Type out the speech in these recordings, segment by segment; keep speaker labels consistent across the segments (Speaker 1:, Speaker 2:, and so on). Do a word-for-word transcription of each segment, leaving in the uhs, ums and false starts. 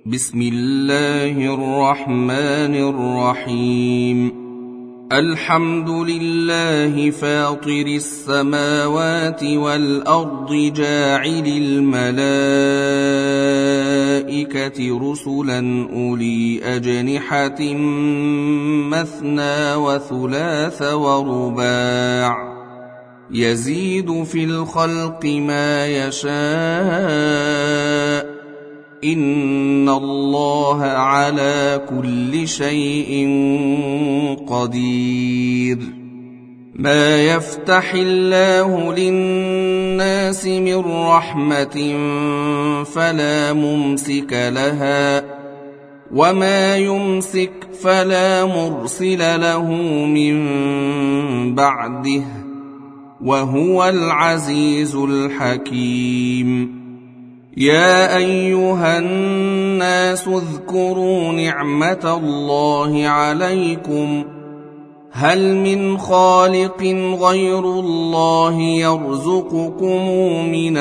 Speaker 1: بسم الله الرحمن الرحيم. الحمد لله فاطر السماوات والأرض جاعل الملائكة رسلا أولي أجنحة مثنى وثلاث ورباع يزيد في الخلق ما يشاء إن الله على كل شيء قدير. ما يفتح الله للناس من رحمة فلا ممسك لها وما يمسك فلا مرسل له من بعده وهو العزيز الحكيم. يا أيها الناس اذكروا نعمة الله عليكم هل من خالق غير الله يرزقكم من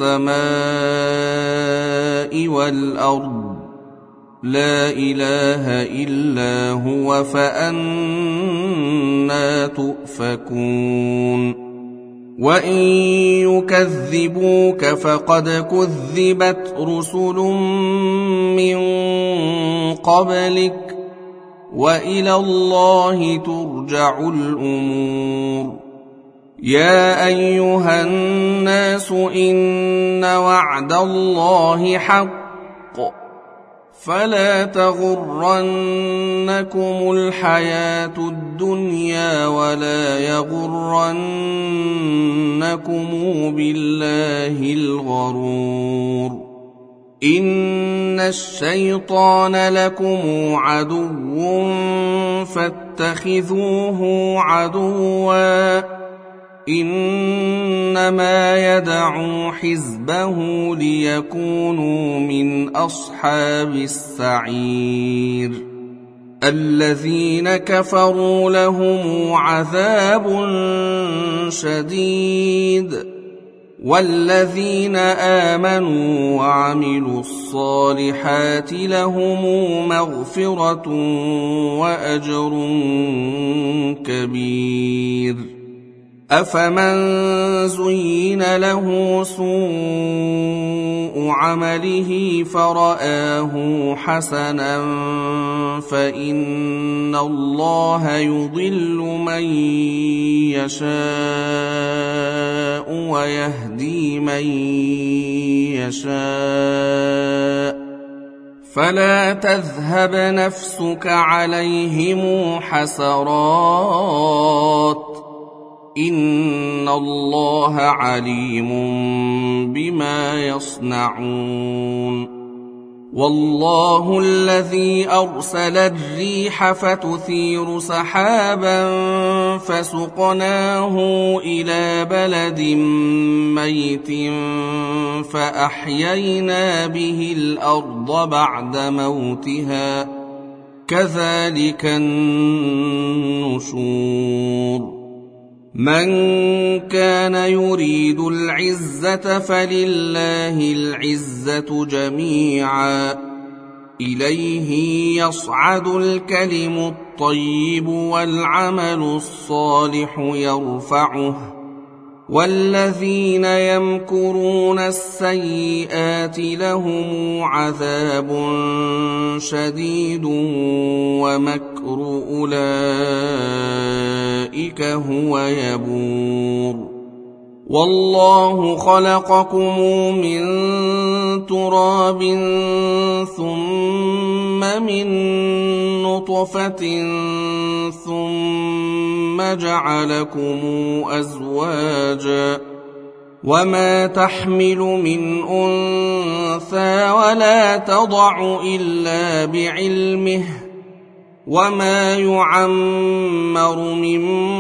Speaker 1: السماء والأرض لا إله إلا هو فأنى تؤفكون. وإن يكذبوك فقد كذبت رسل من قبلك وإلى الله ترجع الأمور. يا أيها الناس إن وعد الله حق فلا تغرنكم الحياة الدنيا ولا يغرنكم بالله الغرور. إن الشيطان لكم عدو فاتخذوه عدوا إنما يدعو حزبه ليكونوا من أصحاب السعير. الذين كفروا لهم عذاب شديد والذين آمنوا وعملوا الصالحات لهم مغفرة وأجر كبير. أفمن زين له سوء عمله فرآه حسنا فإن الله يضل من يشاء ويهدي من يشاء فلا تذهب نفسك عليهم حسرات إن الله عليم بما يصنعون. والله الذي أرسل الريح فتثير سحابا فسقناه إلى بلد ميت فأحيينا به الأرض بعد موتها كذلك النشور. من كان يريد العزة فلله العزة جميعا إليه يصعد الكلم الطيب والعمل الصالح يرفعه والذين يمكرون السيئات لهم عذاب شديد ومكر أولئك هو يبور. والله خلقكم من تراب ثم من نطفة ثم جعلكم أزواجا وما تحمل من أنثى ولا تضع إلا بعلمه وما يعمر من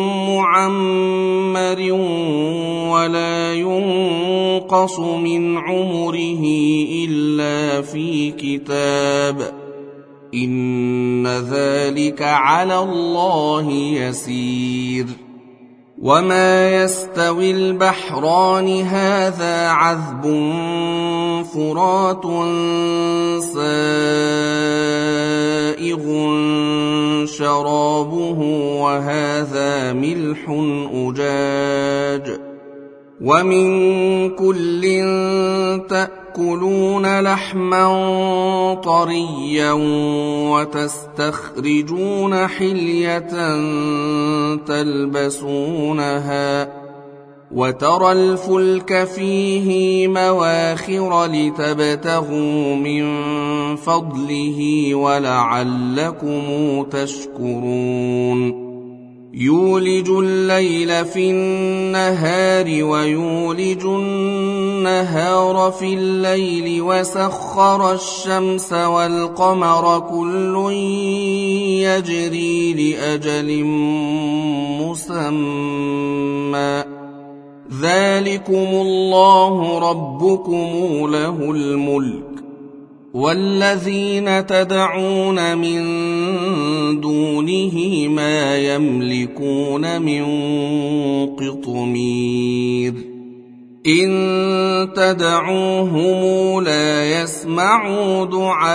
Speaker 1: معمر ولا ينقص من عمره إلا في كتاب إن ذلك على الله يسير. وما يستوي البحران هذا عذب فرات سائغ وهذا ملح أجاج ومن كل تأكلون لحما طريا وتستخرجون حلية تلبسونها وترى الفلك فيه مواخر لتبتغوا من فضله ولعلكم تشكرون يولج الليل في النهار ويولج النهار في الليل وسخر الشمس والقمر كل يجري لأجل مسمى ذلكم الله ربكم له الملك والذين تدعون من دونه ما يملكون من قطمير إن تدعوهم لا يسمعوا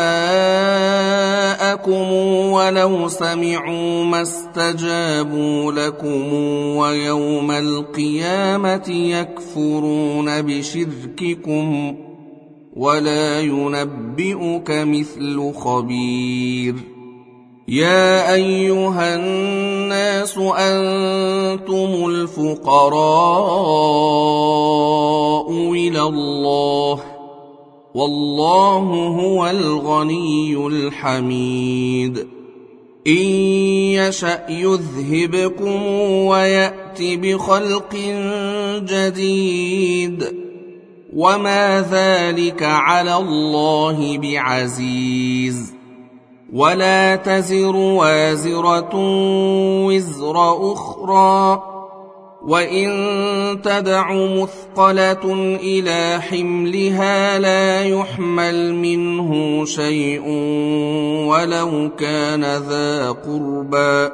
Speaker 1: دعاءكم ولو سمعوا ما استجابوا لكم ويوم القيامة يكفرون بشرككم ولا ينبئك مثل خبير يا أيها الناس أنتم الفقراء إلى الله والله هو الغني الحميد إن يشأ يذهبكم ويأت بخلق جديد وما ذلك على الله بعزيز ولا تزر وازرة وزر أخرى وإن تدع مثقلة إلى حملها لا يحمل منه شيء ولو كان ذا قربى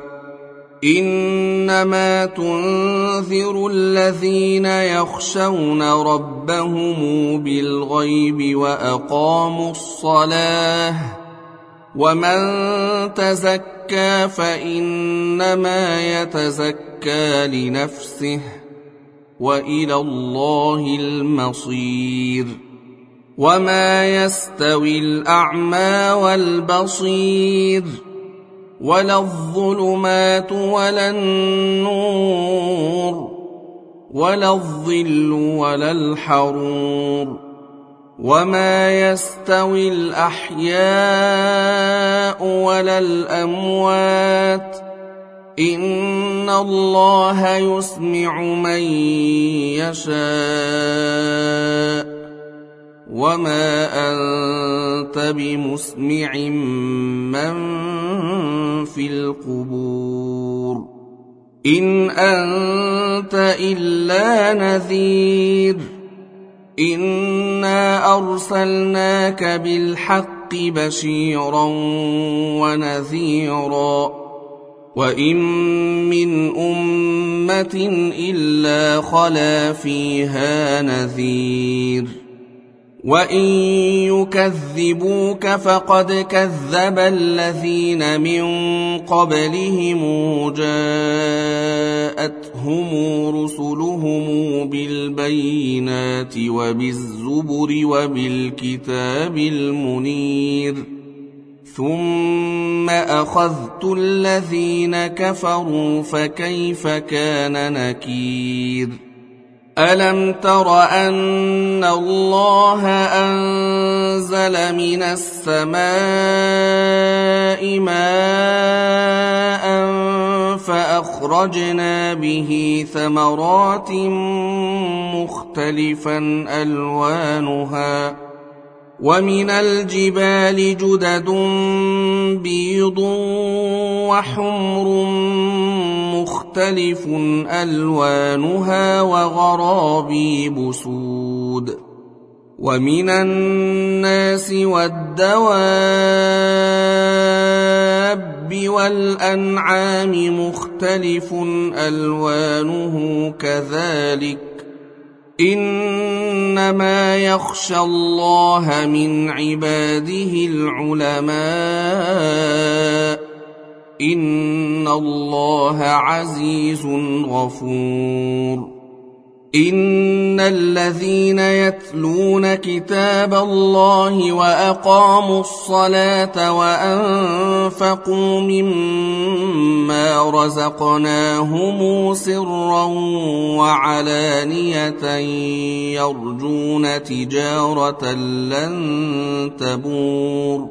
Speaker 1: إنما تنذر الذين يخشون ربهم بالغيب وأقاموا الصلاة ومن تزكى فإنما يتزكى لنفسه وإلى الله المصير وما يستوي الأعمى والبصير ولا الظلمات ولا النور ولا الظل ولا الحرور وما يستوي الأحياء ولا الأموات إن الله يسمع من يشاء وما أنت بمسمع من في القبور إن أنت إلا نذير إنا أرسلناك بالحق بشيرا ونذيرا وإن من أمة إلا خلا فيها نذير وإن يكذبوك فقد كذب الذين من قبلهم جاءتهم رسلهم بالبينات وبالزبر وبالكتاب المنير ثم أخذت الذين كفروا فكيف كان نكير ألم تر أن الله أنزل من السماء ماء فأخرجنا به ثمرات مختلفا ألوانها ومن الجبال جدد بيض وحمر مختلف ألوانها وغرابيب سود ومن الناس والدواب والأنعام مختلف ألوانه كذلك إنما يخشى الله من عباده العلماء إن الله عزيز غفور. إن الذين يتلون كتاب الله وأقاموا الصلاة وأنفقوا مما رزقناهم سرا وعلانية يرجون تجارة لن تبور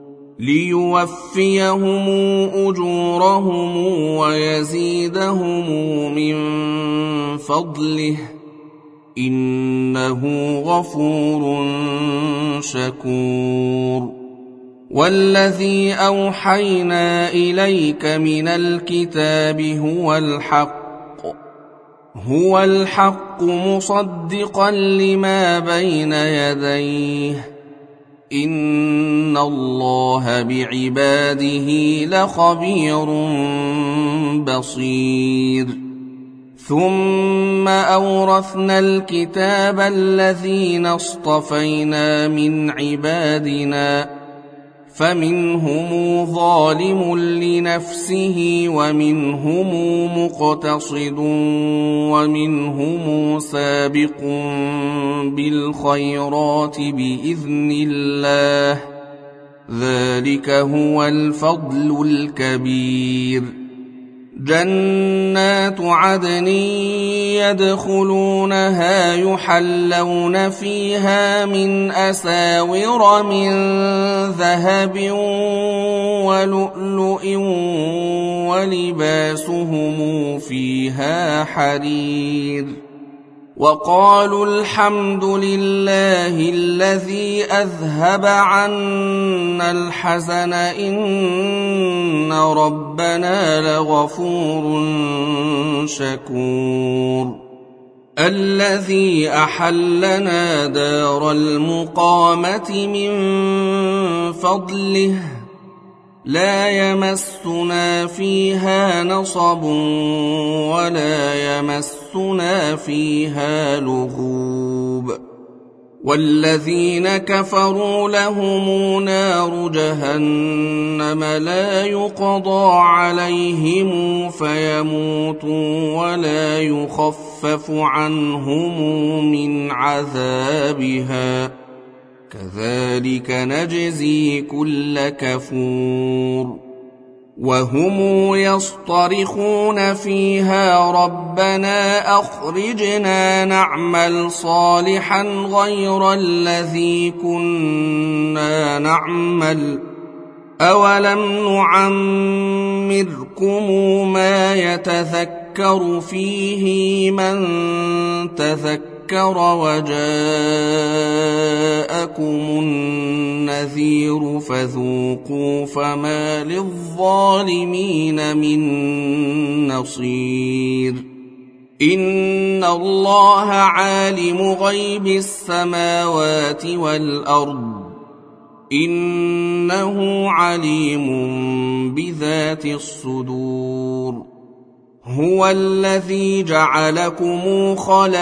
Speaker 1: ليوفيهم أجورهم ويزيدهم من فضله إنه غفور شكور. والذي أوحينا إليك من الكتاب هو الحق هو الحق مصدقا لما بين يديه إن الله بعباده لخبير بصير. ثم أورثنا الكتاب الذين اصطفينا من عبادنا فمنهم ظالم لنفسه ومنهم مقتصد ومنهم سابق بالخيرات بإذن الله ذلك هو الفضل الكبير. جنات عدن يدخلونها يحلون فيها من أساور من ذهب ولؤلؤ ولباسهم فيها حرير. وقالوا الحمد لله الذي أذهب عنا الحزن إن ربنا لغفور شكور. الذي أحلنا دار المقامة من فضله لا يمسنا فيها نصب ولا يمسنا فيها لغوب. والذين كفروا لهم نار جهنم لا يقضى عليهم فيموتوا ولا يخفف عنهم من عذابها كذلك نجزي كل كفور. وهم يصطرخون فيها ربنا أخرجنا نعمل صالحا غير الذي كنا نعمل أولم نعمركم ما يتذكر فيه من تذكر وجاءكم النذير فذوقوا فما للظالمين من نصير. إن الله عالم غيب السماوات والأرض إنه عليم بذات الصدور. هو الذي جعلكم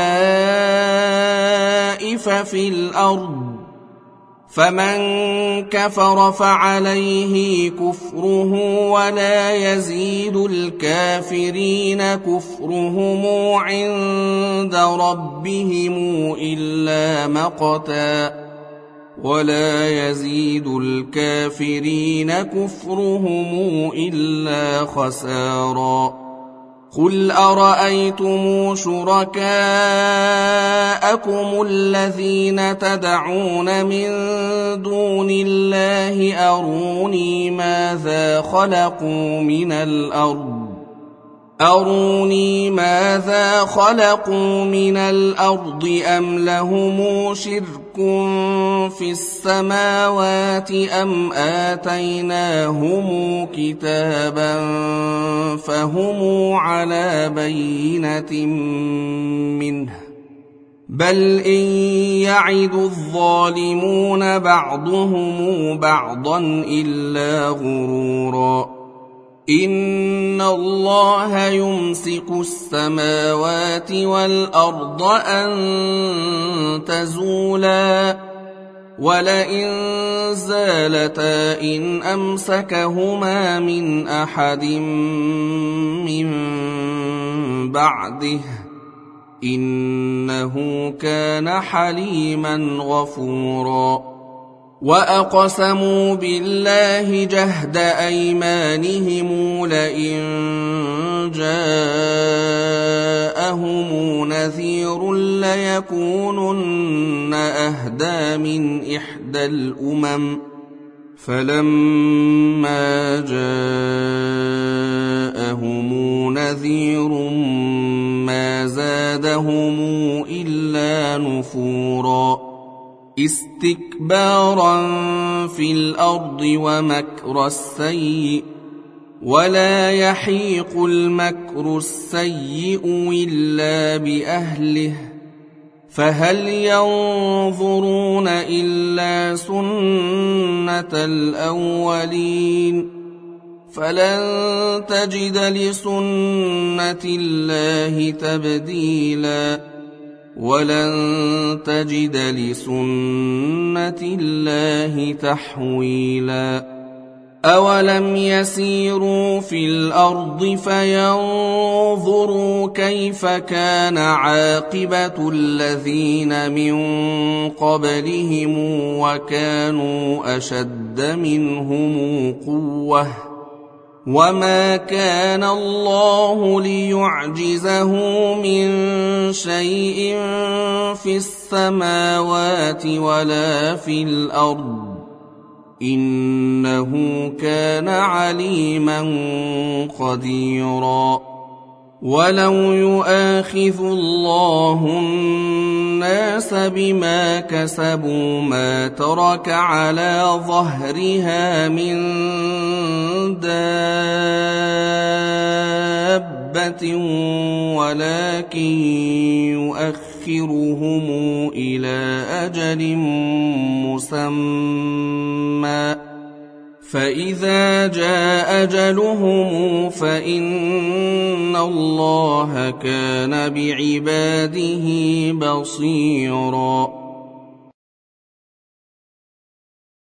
Speaker 1: خلائف في الأرض فمن كفر فعليه كفره ولا يزيد الكافرين كفرهم عند ربهم إلا مقتا ولا يزيد الكافرين كفرهم إلا خسارا. قل أرأيتم شركاءكم الذين تدعون من دون الله أروني ماذا خلقوا من الأرض أروني ماذا خلقوا من الأرض أم لهم شرك في السماوات أم آتيناهم كتابا فهم على بينة منه بل إن يعد الظالمون بعضهم بعضا إلا غرورا. إن الله يمسك السماوات والأرض أن تزولا ولئن زالتا إن أمسكهما من أحد من بعده إنه كان حليما غفورا وأقسموا بالله جهد أيمانهم لئن جاءهم نذير ليكونن أهدى من إحدى الأمم فلما جاءهم نذير ما زادهم إلا نفورا استكبارا في الأرض ومكر السيء ولا يحيق المكر السيء إلا بأهله فهل ينظرون إلا سنة الأولين فلن تجد لسنة الله تبديلا ولن تجد لسنة الله تحويلا أولم يسيروا في الأرض فينظروا كيف كان عاقبة الذين من قبلهم وكانوا أشد منهم قوة وما كان الله ليعجزه من شيء في السماوات ولا في الأرض إنه كان عليما قديرا ولو يؤاخذ الله الناس بما كسبوا ما ترك على ظهرها من دابة ولكن يؤخرهم إلى أجل مسمى فإذا جاء أجلهم فإن الله كان بعباده بصيراً